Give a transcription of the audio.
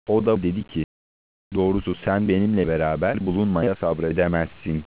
O da dedi ki, doğrusu sen benimle beraber bulunmaya sabredemezsin.